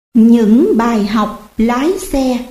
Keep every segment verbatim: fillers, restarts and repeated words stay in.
Những bài học lái xe.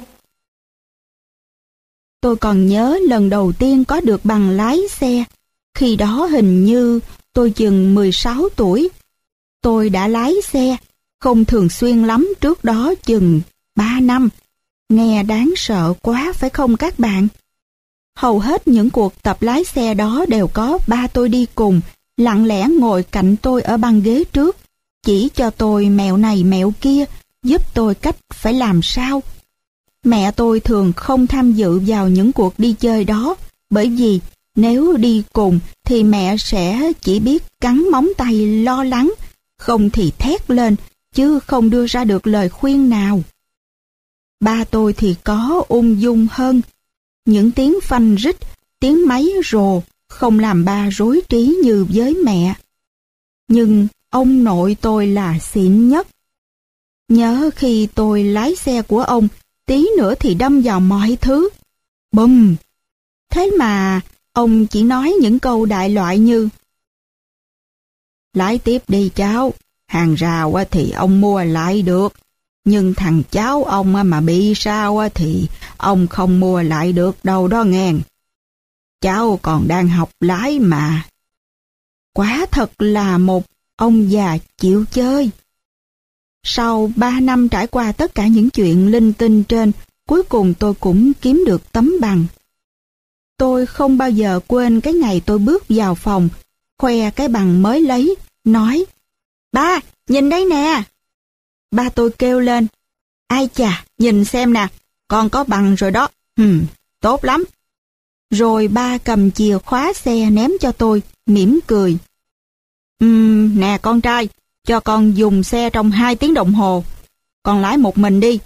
Tôi còn nhớ lần đầu tiên có được bằng lái xe. Khi đó hình như tôi chừng mười sáu tuổi. Tôi đã lái xe, không thường xuyên lắm, trước đó chừng ba năm. Nghe đáng sợ quá phải không các bạn? Hầu hết những cuộc tập lái xe đó đều có ba tôi đi cùng, lặng lẽ ngồi cạnh tôi ở băng ghế trước, chỉ cho tôi mẹo này mẹo kia, giúp tôi cách phải làm sao. Mẹ tôi thường không tham dự vào những cuộc đi chơi đó, bởi vì nếu đi cùng thì mẹ sẽ chỉ biết cắn móng tay lo lắng, không thì thét lên, chứ không đưa ra được lời khuyên nào. Ba tôi thì có ung dung hơn. Những tiếng phanh rít, tiếng máy rồ không làm ba rối trí như với mẹ. Nhưng ông nội tôi là xịn nhất. Nhớ khi tôi lái xe của ông, tí nữa thì đâm vào mọi thứ. Bùm! Thế mà ông chỉ nói những câu đại loại như: lái tiếp đi cháu, hàng rào thì ông mua lại được, nhưng thằng cháu ông mà bị sao thì ông không mua lại được đâu đó nghe. Cháu còn đang học lái mà. Quả thật là một ông già chịu chơi. Sau ba năm trải qua tất cả những chuyện linh tinh trên, cuối cùng tôi cũng kiếm được tấm bằng. Tôi không bao giờ quên cái ngày tôi bước vào phòng, khoe cái bằng mới lấy, nói: ba, nhìn đây nè. Ba tôi kêu lên: ai chà, nhìn xem nè, con có bằng rồi đó. Hừm, tốt lắm. Rồi ba cầm chìa khóa xe ném cho tôi, mỉm cười: Ừm, nè con trai, cho con dùng xe trong hai tiếng đồng hồ. Con lái một mình đi.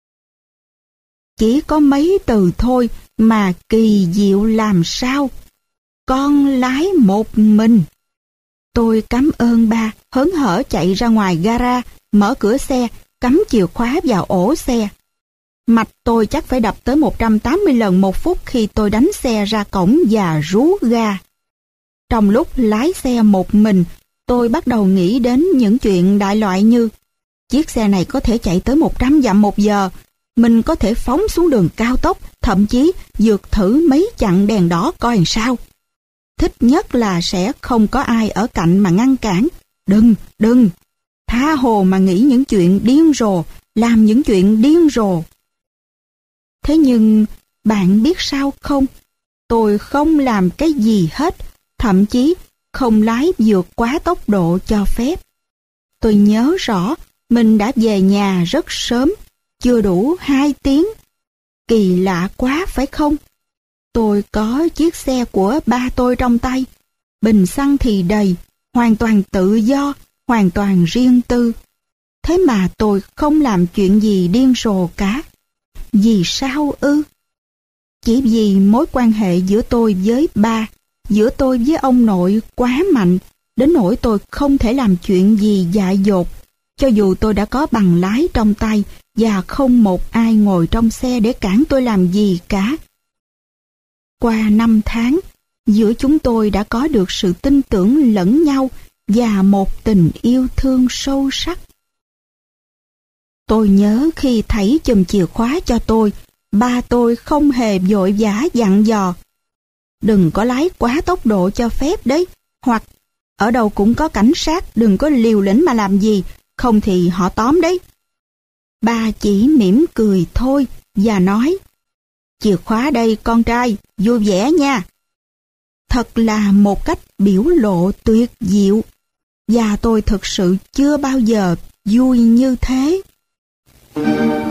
Chỉ có mấy từ thôi mà kỳ diệu làm sao. Con lái một mình. Tôi cảm ơn ba, hớn hở chạy ra ngoài gara, mở cửa xe, cắm chìa khóa vào ổ xe. Mạch tôi chắc phải đập tới một trăm tám mươi lần một phút khi tôi đánh xe ra cổng và rú ga. Trong lúc lái xe một mình, tôi bắt đầu nghĩ đến những chuyện đại loại như: chiếc xe này có thể chạy tới một trăm dặm một giờ, mình có thể phóng xuống đường cao tốc, thậm chí vượt thử mấy chặng đèn đỏ coi làm sao. Thích nhất là sẽ không có ai ở cạnh mà ngăn cản. Đừng, đừng, tha hồ mà nghĩ những chuyện điên rồ, làm những chuyện điên rồ. Thế nhưng, bạn biết sao không? Tôi không làm cái gì hết, thậm chí không lái vượt quá tốc độ cho phép. Tôi nhớ rõ mình đã về nhà rất sớm, chưa đủ hai tiếng. Kỳ lạ quá phải không? Tôi có chiếc xe của ba tôi trong tay, bình xăng thì đầy, hoàn toàn tự do, hoàn toàn riêng tư. Thế mà tôi không làm chuyện gì điên rồ cả. Vì sao ư? Chỉ vì mối quan hệ giữa tôi với ba, giữa tôi với ông nội quá mạnh, đến nỗi tôi không thể làm chuyện gì dại dột, cho dù tôi đã có bằng lái trong tay và không một ai ngồi trong xe để cản tôi làm gì cả. Qua năm tháng, giữa chúng tôi đã có được sự tin tưởng lẫn nhau và một tình yêu thương sâu sắc. Tôi nhớ khi thảy chùm chìa khóa cho tôi, ba tôi không hề vội vã dặn dò: đừng có lái quá tốc độ cho phép đấy, hoặc ở đâu cũng có cảnh sát, đừng có liều lĩnh mà làm gì, không thì họ tóm đấy. Ba chỉ mỉm cười thôi và nói: chìa khóa đây con trai, vui vẻ nha. Thật là một cách biểu lộ tuyệt diệu, và tôi thực sự chưa bao giờ vui như thế.